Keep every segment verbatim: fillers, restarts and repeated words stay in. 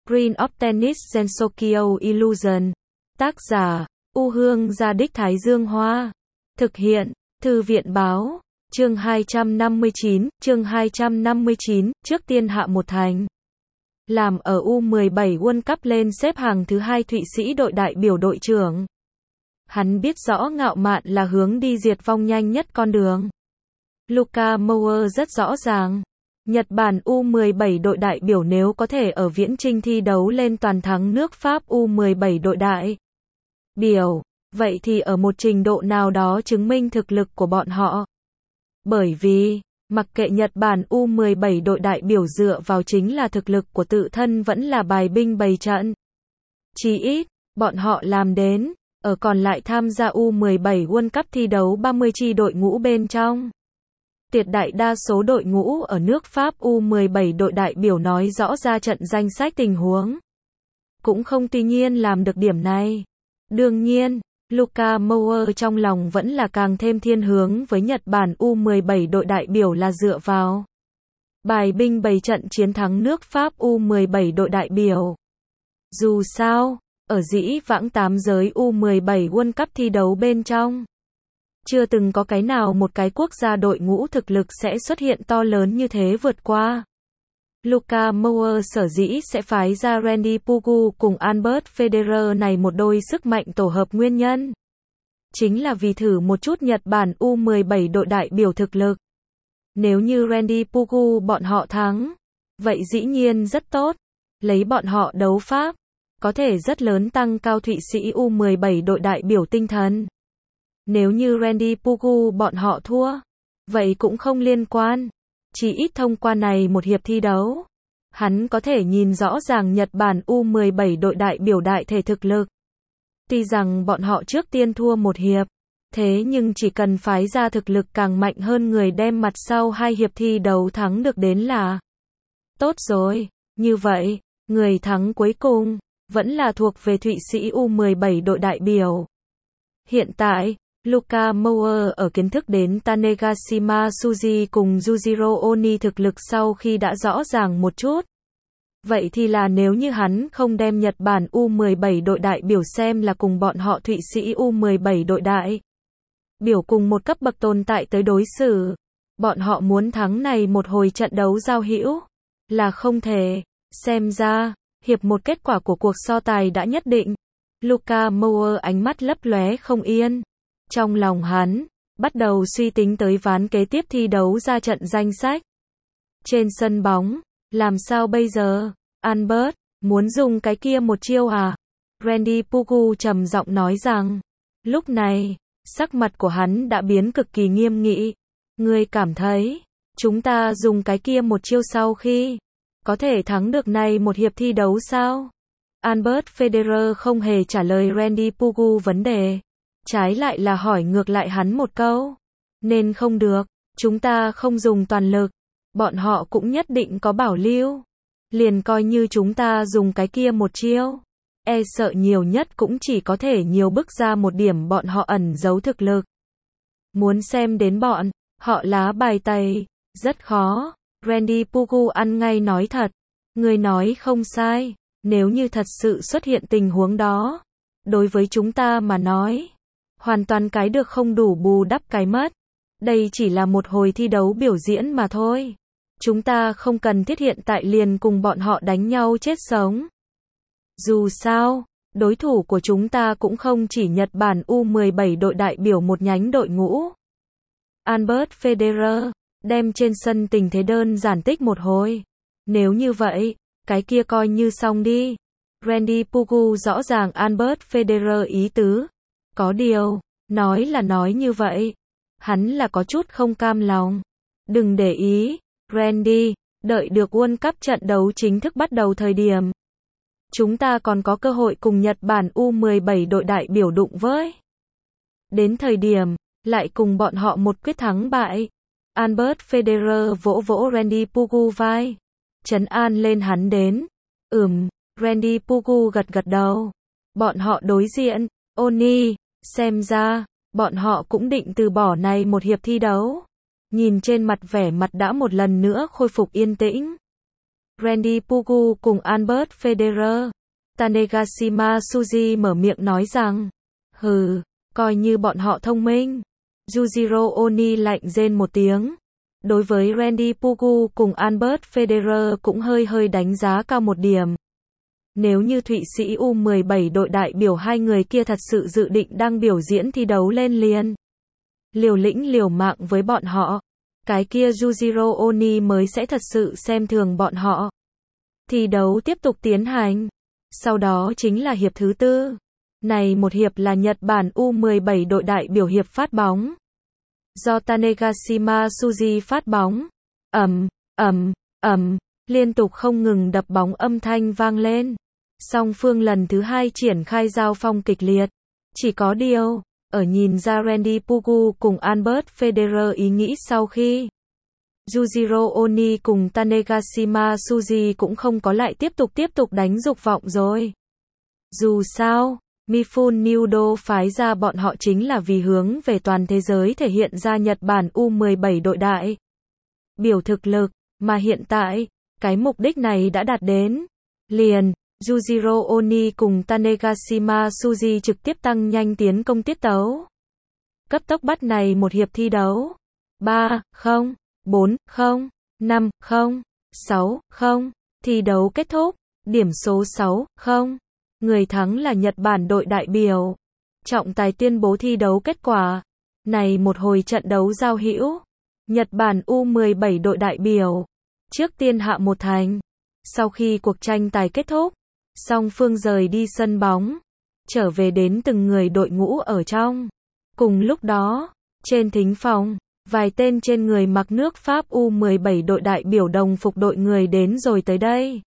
Green of Tennis Sensokyo Illusion. Tác giả, U Hương Gia Đích Thái Dương Hoa. Thực hiện, Thư viện Báo. Chương hai trăm năm mươi chín, chương hai trăm năm mươi chín, trước tiên hạ một thành. Làm ở U mười bảy World Cup lên xếp hàng thứ hai Thụy Sĩ đội đại biểu đội trưởng. Hắn biết rõ ngạo mạn là hướng đi diệt vong nhanh nhất con đường. Luca Mower rất rõ ràng. Nhật Bản U mười bảy đội đại biểu nếu có thể ở viễn chinh thi đấu lên toàn thắng nước Pháp U mười bảy đội đại biểu, vậy thì ở một trình độ nào đó chứng minh thực lực của bọn họ. Bởi vì, mặc kệ Nhật Bản U mười bảy đội đại biểu dựa vào chính là thực lực của tự thân vẫn là bài binh bày trận. Chí ít, bọn họ làm đến, ở còn lại tham gia U mười bảy World Cup thi đấu ba mươi chi đội ngũ bên trong. Tuyệt đại đa số đội ngũ ở nước Pháp U mười bảy đội đại biểu nói rõ ra trận danh sách tình huống. Cũng không tuy nhiên làm được điểm này. Đương nhiên, Luca Mower trong lòng vẫn là càng thêm thiên hướng với Nhật Bản U mười bảy đội đại biểu là dựa vào bài binh bày trận chiến thắng nước Pháp U mười bảy đội đại biểu. Dù sao, ở dĩ vãng tám giới U mười bảy World Cup thi đấu bên trong, chưa từng có cái nào một cái quốc gia đội ngũ thực lực sẽ xuất hiện to lớn như thế vượt qua. Luca Mower sở dĩ sẽ phái ra Randy Pugu cùng Albert Federer này một đôi sức mạnh tổ hợp nguyên nhân. Chính là vì thử một chút Nhật Bản U mười bảy đội đại biểu thực lực. Nếu như Randy Pugu bọn họ thắng, vậy dĩ nhiên rất tốt. Lấy bọn họ đấu pháp, có thể rất lớn tăng cao Thụy Sĩ U mười bảy đội đại biểu tinh thần. Nếu như Randy Pugu bọn họ thua, vậy cũng không liên quan. Chỉ ít thông qua này một hiệp thi đấu, hắn có thể nhìn rõ ràng Nhật Bản U mười bảy đội đại biểu đại thể thực lực. Tuy rằng bọn họ trước tiên thua một hiệp, thế nhưng chỉ cần phái ra thực lực càng mạnh hơn người đem mặt sau hai hiệp thi đấu thắng được đến là tốt rồi. Như vậy, người thắng cuối cùng vẫn là thuộc về Thụy Sĩ U mười bảy đội đại biểu. Hiện tại, Luca Mower ở kiến thức đến Tanegashima Tsuji cùng Yujiro Oni thực lực sau khi đã rõ ràng một chút. Vậy thì là nếu như hắn không đem Nhật Bản U mười bảy đội đại biểu xem là cùng bọn họ Thụy Sĩ U mười bảy đội đại biểu cùng một cấp bậc tồn tại tới đối xử, bọn họ muốn thắng này một hồi trận đấu giao hữu là không thể. Xem ra, hiệp một kết quả của cuộc so tài đã nhất định. Luca Mower ánh mắt lấp lóe không yên. Trong lòng hắn, bắt đầu suy tính tới ván kế tiếp thi đấu ra trận danh sách. Trên sân bóng, làm sao bây giờ? Albert, muốn dùng cái kia một chiêu à? Randy Pugu trầm giọng nói rằng, lúc này, sắc mặt của hắn đã biến cực kỳ nghiêm nghị. Ngươi cảm thấy, chúng ta dùng cái kia một chiêu sau khi có thể thắng được này một hiệp thi đấu sao? Albert Federer không hề trả lời Randy Pugu vấn đề. Trái lại là hỏi ngược lại hắn một câu. Nên không được, chúng ta không dùng toàn lực. Bọn họ cũng nhất định có bảo lưu. Liền coi như chúng ta dùng cái kia một chiêu. E sợ nhiều nhất cũng chỉ có thể nhiều bức ra một điểm bọn họ ẩn giấu thực lực. Muốn xem đến bọn họ lá bài tẩy, rất khó. Randy Pugu ăn ngay nói thật. Người nói không sai. Nếu như thật sự xuất hiện tình huống đó, đối với chúng ta mà nói, hoàn toàn cái được không đủ bù đắp cái mất. Đây chỉ là một hồi thi đấu biểu diễn mà thôi. Chúng ta không cần thiết hiện tại liền cùng bọn họ đánh nhau chết sống. Dù sao, đối thủ của chúng ta cũng không chỉ Nhật Bản U mười bảy đội đại biểu một nhánh đội ngũ. Albert Federer, đem trên sân tình thế đơn giản tích một hồi. Nếu như vậy, cái kia coi như xong đi. Randy Pugu rõ ràng Albert Federer ý tứ. Có điều, nói là nói như vậy, hắn là có chút không cam lòng. Đừng để ý, Randy, đợi được World Cup trận đấu chính thức bắt đầu thời điểm, chúng ta còn có cơ hội cùng Nhật Bản U mười bảy đội đại biểu đụng với. Đến thời điểm, lại cùng bọn họ một quyết thắng bại. Albert Federer vỗ vỗ Randy Pugu vai, trấn an lên hắn đến. Ừm, Randy Pugu gật gật đầu. Bọn họ đối diện, Oni, xem ra, bọn họ cũng định từ bỏ này một hiệp thi đấu. Nhìn trên mặt vẻ mặt đã một lần nữa khôi phục yên tĩnh, Randy Pugu cùng Albert Federer. Tanegashima Suji mở miệng nói rằng, hừ, coi như bọn họ thông minh. Yujiro Oni lạnh rên một tiếng. Đối với Randy Pugu cùng Albert Federer cũng hơi hơi đánh giá cao một điểm. Nếu như Thụy Sĩ U mười bảy đội đại biểu hai người kia thật sự dự định đang biểu diễn thi đấu lên liền, liều lĩnh liều mạng với bọn họ, cái kia Yujiro Oni mới sẽ thật sự xem thường bọn họ. Thi đấu tiếp tục tiến hành. Sau đó chính là hiệp thứ tư. Này một hiệp là Nhật Bản U mười bảy đội đại biểu hiệp phát bóng. Do Tanegashima Suji phát bóng. Ầm, ầm, ầm, liên tục không ngừng đập bóng âm thanh vang lên. Song phương lần thứ hai triển khai giao phong kịch liệt. Chỉ có điều, ở nhìn ra Randy Pugu cùng Albert Federer ý nghĩ sau khi Yujiro Oni cùng Tanegashima Suji cũng không có lại tiếp tục tiếp tục đánh dục vọng rồi. Dù sao, Mifune Nudo phái ra bọn họ chính là vì hướng về toàn thế giới thể hiện ra Nhật Bản U mười bảy đội đại biểu thực lực, mà hiện tại, cái mục đích này đã đạt đến. Liền, Yujiro Oni cùng Tanegashima Suji trực tiếp tăng nhanh tiến công tiết tấu. Cấp tốc bắt này một hiệp thi đấu. ba không, bốn không, năm không, sáu không, thi đấu kết thúc, điểm số sáu không. Người thắng là Nhật Bản đội đại biểu. Trọng tài tuyên bố thi đấu kết quả. Này một hồi trận đấu giao hữu. Nhật Bản U mười bảy đội đại biểu. Trước tiên hạ một thành. Sau khi cuộc tranh tài kết thúc, song phương rời đi sân bóng. Trở về đến từng người đội ngũ ở trong. Cùng lúc đó, trên thính phòng, vài tên trên người mặc nước Pháp U mười bảy đội đại biểu đồng phục đội người đến rồi tới đây.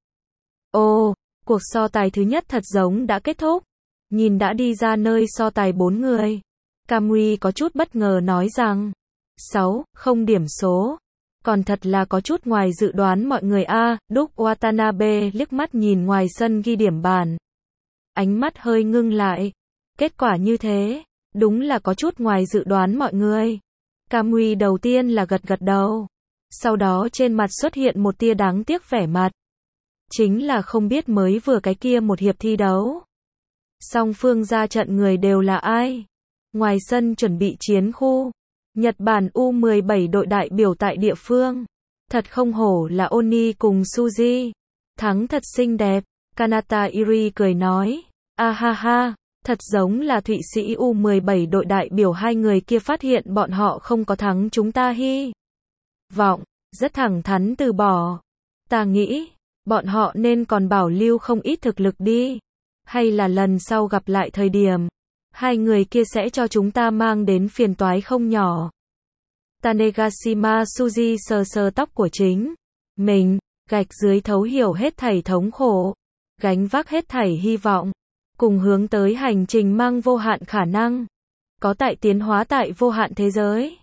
Ồ, cuộc so tài thứ nhất thật giống đã kết thúc. Nhìn đã đi ra nơi so tài bốn người. Kamui có chút bất ngờ nói rằng, sáu không điểm số. Còn thật là có chút ngoài dự đoán mọi người a. À, Đúc Watanabe liếc mắt nhìn ngoài sân ghi điểm bàn. Ánh mắt hơi ngưng lại. Kết quả như thế, đúng là có chút ngoài dự đoán mọi người. Kamui đầu tiên là gật gật đầu. Sau đó trên mặt xuất hiện một tia đáng tiếc vẻ mặt. Chính là không biết mới vừa cái kia một hiệp thi đấu. Song phương ra trận người đều là ai? Ngoài sân chuẩn bị chiến khu. Nhật Bản U mười bảy đội đại biểu tại địa phương. Thật không hổ là Oni cùng Suji. Thắng thật xinh đẹp. Kanata Iri cười nói. A ha ha. Thật giống là Thụy Sĩ U mười bảy đội đại biểu hai người kia phát hiện bọn họ không có thắng chúng ta hi. Vọng. Rất thẳng thắn từ bỏ. Ta nghĩ, bọn họ nên còn bảo lưu không ít thực lực đi. Hay là lần sau gặp lại thời điểm, hai người kia sẽ cho chúng ta mang đến phiền toái không nhỏ. Tanegashima Suji sờ sờ tóc của chính mình, gạch dưới thấu hiểu hết thảy thống khổ, gánh vác hết thảy hy vọng, cùng hướng tới hành trình mang vô hạn khả năng, có tại tiến hóa tại vô hạn thế giới.